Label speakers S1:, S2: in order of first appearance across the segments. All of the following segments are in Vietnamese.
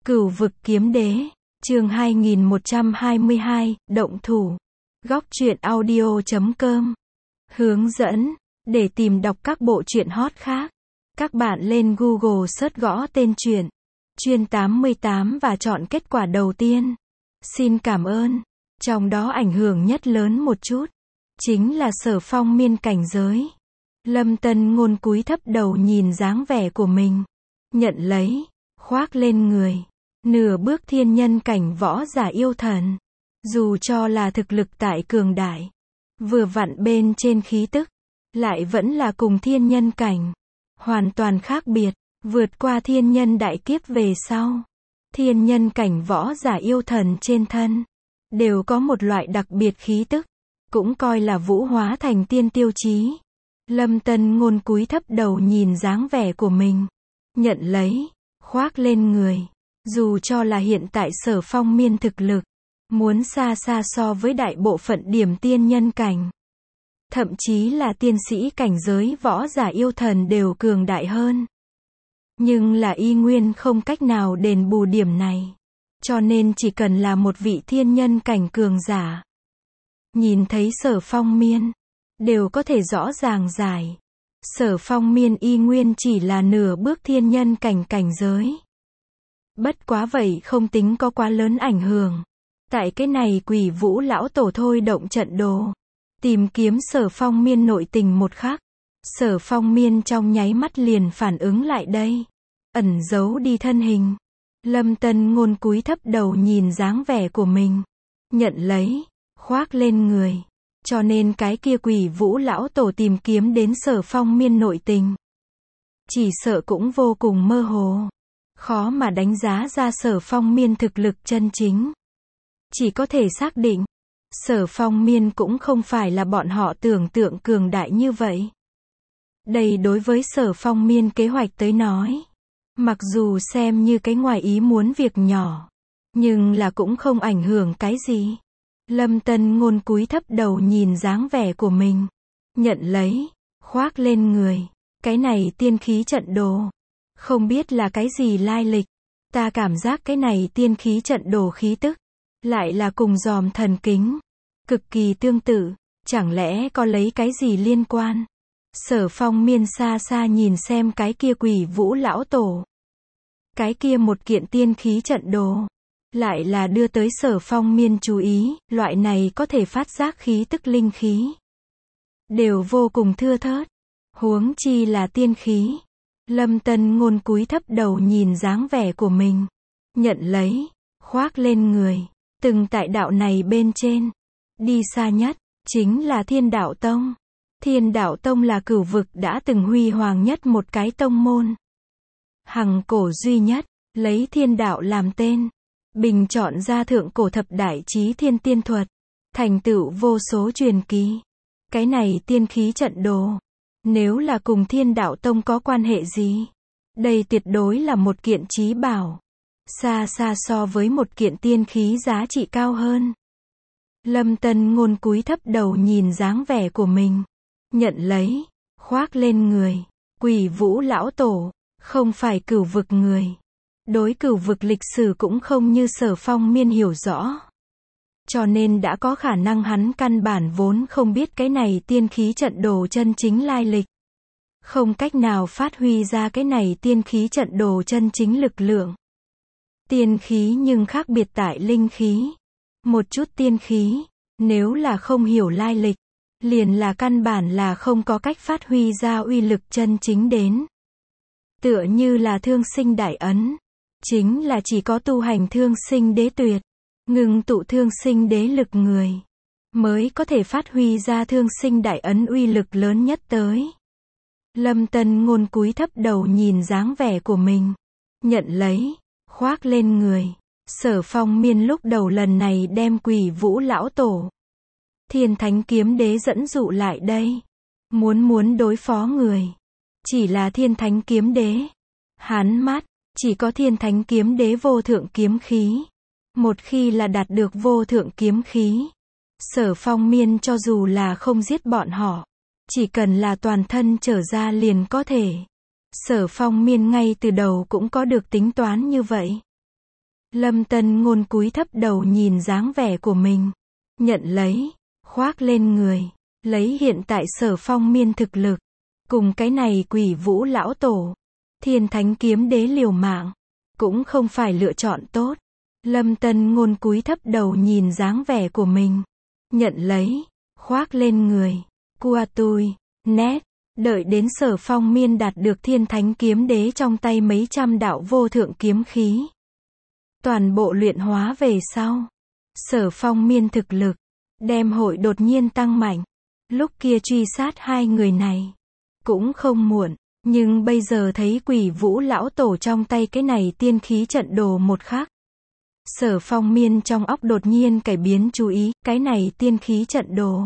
S1: Cửu vực kiếm đế, chương 2122, động thủ. Góc truyện audio.com. Hướng dẫn, để tìm đọc các bộ truyện hot khác. Các bạn lên Google search gõ tên truyện, Chuyên 88 và chọn kết quả đầu tiên. Xin cảm ơn. Trong đó ảnh hưởng nhất lớn một chút, chính là Sở Phong miên cảnh giới. Lâm Tân Ngôn cúi thấp đầu nhìn dáng vẻ của mình. Nhận lấy, khoác lên người. Nửa bước thiên nhân cảnh võ giả yêu thần. Dù cho là thực lực tại cường đại, vừa vặn bên trên khí tức, lại vẫn là cùng thiên nhân cảnh. Hoàn toàn khác biệt, vượt qua thiên nhân đại kiếp về sau. Thiên nhân cảnh võ giả yêu thần trên thân, đều có một loại đặc biệt khí tức, cũng coi là vũ hóa thành tiên tiêu chí. Lâm Tân Ngôn cúi thấp đầu nhìn dáng vẻ của mình. Nhận lấy, khoác lên người. Dù cho là hiện tại Sở Phong miên thực lực, muốn xa xa so với đại bộ phận điểm tiên nhân cảnh. Thậm chí là tiên sĩ cảnh giới võ giả yêu thần đều cường đại hơn. Nhưng là y nguyên không cách nào đền bù điểm này. Cho nên chỉ cần là một vị thiên nhân cảnh cường giả, nhìn thấy Sở Phong miên, đều có thể rõ ràng giải. Sở Phong miên y nguyên chỉ là nửa bước thiên nhân cảnh cảnh giới. Bất quá vậy không tính có quá lớn ảnh hưởng. Tại cái này Quỷ Vũ lão tổ thôi động trận đồ, tìm kiếm Sở Phong miên nội tình một khắc, Sở Phong miên trong nháy mắt liền phản ứng lại đây, ẩn giấu đi thân hình. Lâm Tân Ngôn cúi thấp đầu nhìn dáng vẻ của mình, nhận lấy, khoác lên người. Cho nên cái kia Quỷ Vũ lão tổ tìm kiếm đến Sở Phong miên nội tình, chỉ sợ cũng vô cùng mơ hồ, khó mà đánh giá ra Sở Phong miên thực lực chân chính. Chỉ có thể xác định, Sở Phong miên cũng không phải là bọn họ tưởng tượng cường đại như vậy. Đây đối với Sở Phong miên kế hoạch tới nói, mặc dù xem như cái ngoài ý muốn việc nhỏ, nhưng là cũng không ảnh hưởng cái gì. Lâm Tân Ngôn cúi thấp đầu nhìn dáng vẻ của mình, nhận lấy, khoác lên người. Cái này tiên khí trận đồ, không biết là cái gì lai lịch. Ta cảm giác cái này tiên khí trận đồ khí tức, lại là cùng giòm thần kính, cực kỳ tương tự, chẳng lẽ có lấy cái gì liên quan? Sở Phong miên xa xa nhìn xem cái kia Quỷ Vũ lão tổ. Cái kia một kiện tiên khí trận đồ, lại là đưa tới Sở Phong miên chú ý, loại này có thể phát giác khí tức linh khí, đều vô cùng thưa thớt, huống chi là tiên khí. Lâm Tân Ngôn cúi thấp đầu nhìn dáng vẻ của mình, nhận lấy, khoác lên người. Từng tại đạo này bên trên, đi xa nhất, chính là Thiên Đạo Tông. Thiên Đạo Tông là cửu vực đã từng huy hoàng nhất một cái tông môn. Hằng cổ duy nhất, lấy thiên đạo làm tên, bình chọn ra thượng cổ thập đại chí thiên tiên thuật, thành tựu vô số truyền kỳ. Cái này tiên khí trận đồ, nếu là cùng Thiên Đạo Tông có quan hệ gì, đây tuyệt đối là một kiện chí bảo, xa xa so với một kiện tiên khí giá trị cao hơn. Lâm Tân Ngôn cúi thấp đầu nhìn dáng vẻ của mình, nhận lấy, khoác lên người. Quỷ Vũ lão tổ, không phải cửu vực người, đối cửu vực lịch sử cũng không như Sở Phong miên hiểu rõ. Cho nên đã có khả năng hắn căn bản vốn không biết cái này tiên khí trận đồ chân chính lai lịch. Không cách nào phát huy ra cái này tiên khí trận đồ chân chính lực lượng. Tiên khí nhưng khác biệt tại linh khí. Một chút tiên khí, nếu là không hiểu lai lịch, liền là căn bản là không có cách phát huy ra uy lực chân chính đến. Tựa như là Thương Sinh Đại Ấn, chính là chỉ có tu hành Thương Sinh Đế Tuyệt, ngưng tụ Thương Sinh Đế lực người, mới có thể phát huy ra Thương Sinh Đại Ấn uy lực lớn nhất tới. Lâm Tân Ngôn cúi thấp đầu nhìn dáng vẻ của mình, nhận lấy, khoác lên người. Sở Phong miên lúc đầu lần này đem Quỷ Vũ lão tổ, Thiên Thánh Kiếm Đế dẫn dụ lại đây, muốn đối phó người, chỉ là Thiên Thánh Kiếm Đế. Hắn mắt, chỉ có Thiên Thánh Kiếm Đế vô thượng kiếm khí. Một khi là đạt được vô thượng kiếm khí, Sở Phong miên cho dù là không giết bọn họ, chỉ cần là toàn thân trở ra liền có thể. Sở Phong miên ngay từ đầu cũng có được tính toán như vậy. Lâm Tân Ngôn cúi thấp đầu nhìn dáng vẻ của mình. Nhận lấy, khoác lên người, lấy hiện tại Sở Phong Miên thực lực. Cùng cái này Quỷ Vũ lão tổ, Thiên Thánh Kiếm Đế liều mạng, cũng không phải lựa chọn tốt. Lâm Tân Ngôn cúi thấp đầu nhìn dáng vẻ của mình. Nhận lấy, khoác lên người. Cua tui, nét. Đợi đến Sở Phong Miên đạt được Thiên Thánh Kiếm Đế trong tay mấy trăm đạo vô thượng kiếm khí. Toàn bộ luyện hóa về sau. Sở Phong Miên thực lực, đem hội đột nhiên tăng mạnh. Lúc kia truy sát hai người này, cũng không muộn. Nhưng bây giờ thấy Quỷ Vũ lão tổ trong tay cái này tiên khí trận đồ một khắc. Sở Phong Miên trong óc đột nhiên cải biến chú ý, cái này tiên khí trận đồ.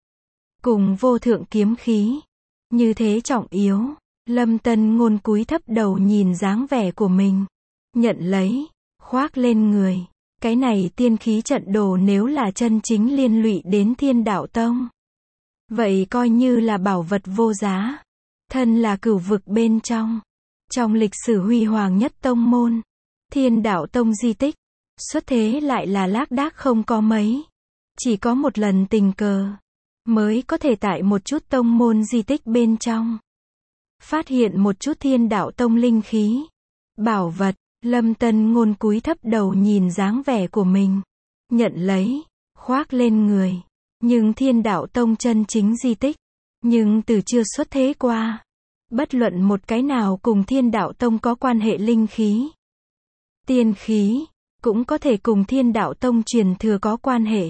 S1: Cùng vô thượng kiếm khí. Như thế trọng yếu. Lâm Tân Ngôn cúi thấp đầu nhìn dáng vẻ của mình. Nhận lấy, khoác lên người. Cái này tiên khí trận đồ nếu là chân chính liên lụy đến Thiên Đạo Tông, vậy coi như là bảo vật vô giá. Thân là cửu vực bên trong. Trong lịch sử huy hoàng nhất tông môn, Thiên Đạo Tông di tích, xuất thế lại là lác đác không có mấy. Chỉ có một lần tình cờ, mới có thể tại một chút tông môn di tích bên trong, phát hiện một chút Thiên Đạo Tông linh khí, bảo vật. Lâm Tân Ngôn cúi thấp đầu nhìn dáng vẻ của mình. Nhận lấy, khoác lên người. Nhưng Thiên Đạo Tông chân chính di tích, nhưng từ chưa xuất thế qua. Bất luận một cái nào cùng Thiên Đạo Tông có quan hệ linh khí, tiên khí, cũng có thể cùng Thiên Đạo Tông truyền thừa có quan hệ.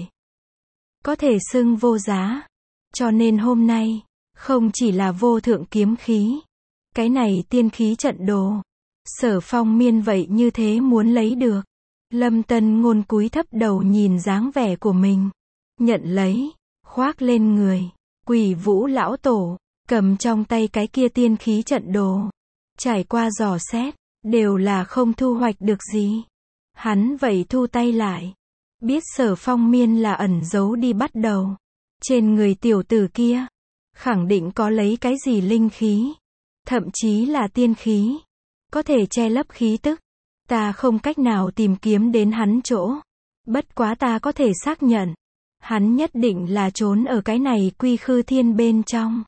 S1: Có thể xưng vô giá. Cho nên hôm nay, không chỉ là vô thượng kiếm khí, cái này tiên khí trận đồ, Sở Phong Miên vậy như thế muốn lấy được. Lâm Tân Ngôn cúi thấp đầu nhìn dáng vẻ của mình. Nhận lấy, khoác lên người. Quỷ Vũ lão tổ, cầm trong tay cái kia tiên khí trận đồ. Trải qua dò xét, đều là không thu hoạch được gì. Hắn vậy thu tay lại. Biết Sở Phong Miên là ẩn giấu đi bắt đầu. Trên người tiểu tử kia, khẳng định có lấy cái gì linh khí. Thậm chí là tiên khí. Có thể che lấp khí tức. Ta không cách nào tìm kiếm đến hắn chỗ. Bất quá ta có thể xác nhận. Hắn nhất định là trốn ở cái này Quy Khư Thiên bên trong.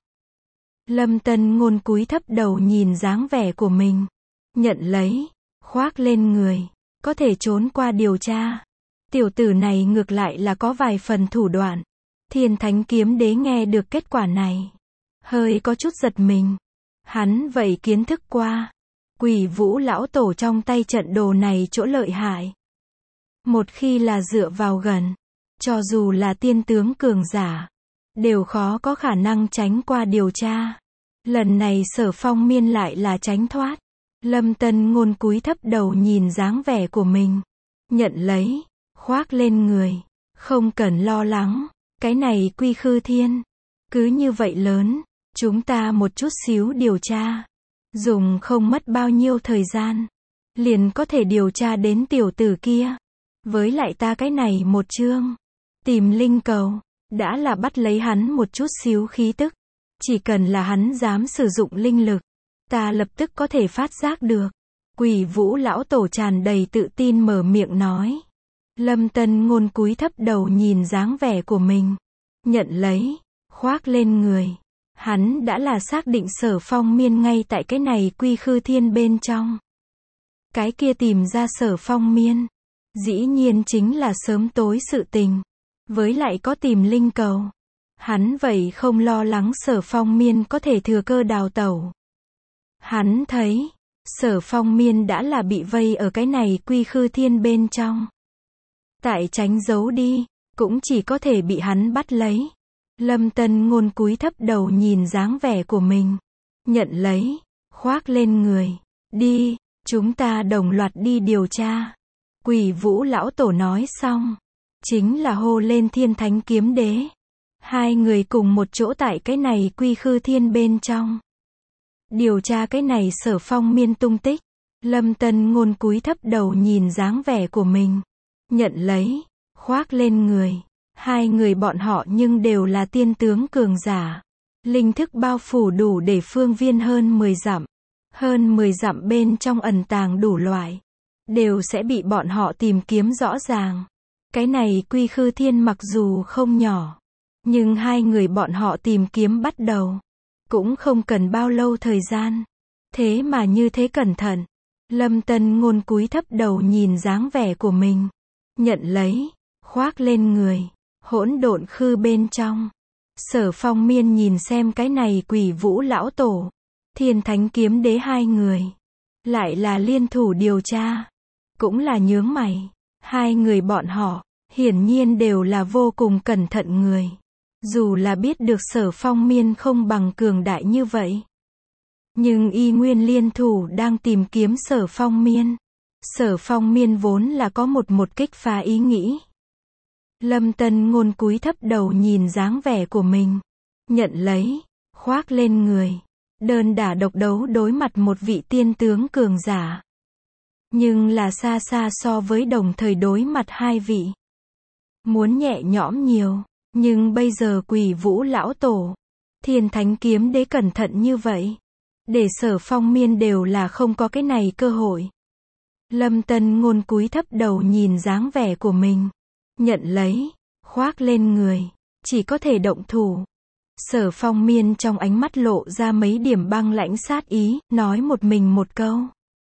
S1: Lâm Tân Ngôn cúi thấp đầu nhìn dáng vẻ của mình. Nhận lấy, khoác lên người. Có thể trốn qua điều tra. Tiểu tử này ngược lại là có vài phần thủ đoạn. Thiên Thánh Kiếm Đế nghe được kết quả này, hơi có chút giật mình. Hắn vậy kiến thức qua. Quỷ Vũ lão tổ trong tay trận đồ này chỗ lợi hại. Một khi là dựa vào gần, cho dù là tiên tướng cường giả, đều khó có khả năng tránh qua điều tra. Lần này Sở Phong Miên lại là tránh thoát. Lâm Tân Ngôn cúi thấp đầu nhìn dáng vẻ của mình. Nhận lấy, khoác lên người. Không cần lo lắng. Cái này Quy Khư Thiên, cứ như vậy lớn. Chúng ta một chút xíu điều tra, dùng không mất bao nhiêu thời gian, liền có thể điều tra đến tiểu tử kia. Với lại ta cái này một chương, tìm linh cầu, đã là bắt lấy hắn một chút xíu khí tức. Chỉ cần là hắn dám sử dụng linh lực, ta lập tức có thể phát giác được. Quỷ Vũ lão tổ tràn đầy tự tin mở miệng nói. Lâm Tân Ngôn cúi thấp đầu nhìn dáng vẻ của mình. Nhận lấy, khoác lên người. Hắn đã là xác định Sở Phong Miên ngay tại cái này Quy Khư Thiên bên trong. Cái kia tìm ra Sở Phong Miên, dĩ nhiên chính là sớm tối sự tình. Với lại có tìm linh cầu, hắn vậy không lo lắng Sở Phong Miên có thể thừa cơ đào tẩu. Hắn thấy, Sở Phong Miên đã là bị vây ở cái này Quy Khư Thiên bên trong. Tại tránh giấu đi, cũng chỉ có thể bị hắn bắt lấy. Lâm Tân Ngôn cúi thấp đầu nhìn dáng vẻ của mình. Nhận lấy, khoác lên người. Đi, chúng ta đồng loạt đi điều tra. Quỷ Vũ lão tổ nói xong, chính là hô lên Thiên Thánh Kiếm Đế. Hai người cùng một chỗ tại cái này Quy Khư Thiên bên trong. Điều tra cái này Sở Phong Miên tung tích. Lâm Tân Ngôn cúi thấp đầu nhìn dáng vẻ của mình. Nhận lấy, khoác lên người. Hai người bọn họ nhưng đều là tiên tướng cường giả. Linh thức bao phủ đủ để phương viên hơn 10 dặm. Hơn 10 dặm bên trong ẩn tàng đủ loại đều sẽ bị bọn họ tìm kiếm rõ ràng. Cái này Quy Khư Thiên mặc dù không nhỏ, nhưng hai người bọn họ tìm kiếm bắt đầu, cũng không cần bao lâu thời gian. Thế mà như thế cẩn thận. Lâm Tân Ngôn cúi thấp đầu nhìn dáng vẻ của mình, nhận lấy, khoác lên người, hỗn độn khư bên trong. Sở Phong Miên nhìn xem cái này Quỷ Vũ lão tổ, Thiên Thánh Kiếm Đế hai người, lại là liên thủ điều tra, cũng là nhướng mày. Hai người bọn họ, hiển nhiên đều là vô cùng cẩn thận người. Dù là biết được Sở Phong Miên không bằng cường đại như vậy, nhưng y nguyên liên thủ đang tìm kiếm Sở Phong Miên. Sở Phong Miên vốn là có một kích phá ý nghĩ. Lâm Tân Ngôn cúi thấp đầu nhìn dáng vẻ của mình, nhận lấy, khoác lên người, đơn đả độc đấu đối mặt một vị tiên tướng cường giả. Nhưng là xa xa so với đồng thời đối mặt hai vị, muốn nhẹ nhõm nhiều. Nhưng bây giờ Quỷ Vũ lão tổ, Thiên Thánh Kiếm Đế cẩn thận như vậy, để Sở Phong Miên đều là không có cái này cơ hội. Lâm Tân Ngôn cúi thấp đầu nhìn dáng vẻ của mình, nhận lấy, khoác lên người, chỉ có thể động thủ. Sở Phong Miên trong ánh mắt lộ ra mấy điểm băng lãnh sát ý, nói một mình một câu.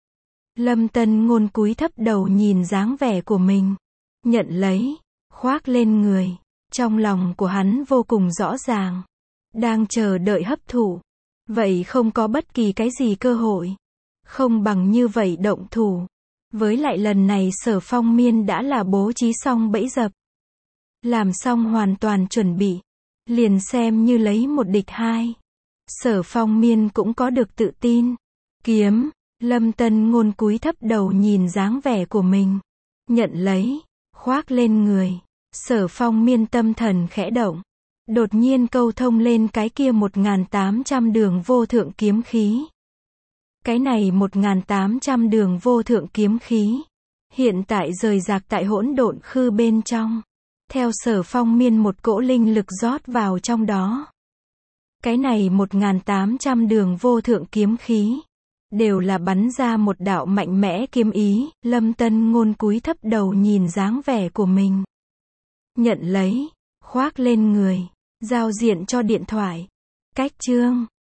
S1: Lâm Tân Ngôn cúi thấp đầu nhìn dáng vẻ của mình, nhận lấy, khoác lên người. Trong lòng của hắn vô cùng rõ ràng, đang chờ đợi hấp thụ. Vậy không có bất kỳ cái gì cơ hội, không bằng như vậy động thủ. Với lại lần này Sở Phong Miên đã là bố trí xong bẫy dập, làm xong hoàn toàn chuẩn bị, liền xem như lấy một địch hai. Sở Phong Miên cũng có được tự tin. Kiếm, Lâm Tân Ngôn cúi thấp đầu nhìn dáng vẻ của mình, nhận lấy, khoác lên người. Sở Phong Miên tâm thần khẽ động, đột nhiên câu thông lên cái kia 1800 đường vô thượng kiếm khí. Cái này 1800 đường vô thượng kiếm khí, hiện tại rời rạc tại hỗn độn khư bên trong. Theo Sở Phong Miên một cỗ linh lực rót vào trong đó. Cái này 1800 đường vô thượng kiếm khí, đều là bắn ra một đạo mạnh mẽ kiếm ý. Lâm Tân Ngôn cúi thấp đầu nhìn dáng vẻ của mình, nhận lấy, khoác lên người, giao diện cho điện thoại. Cách chương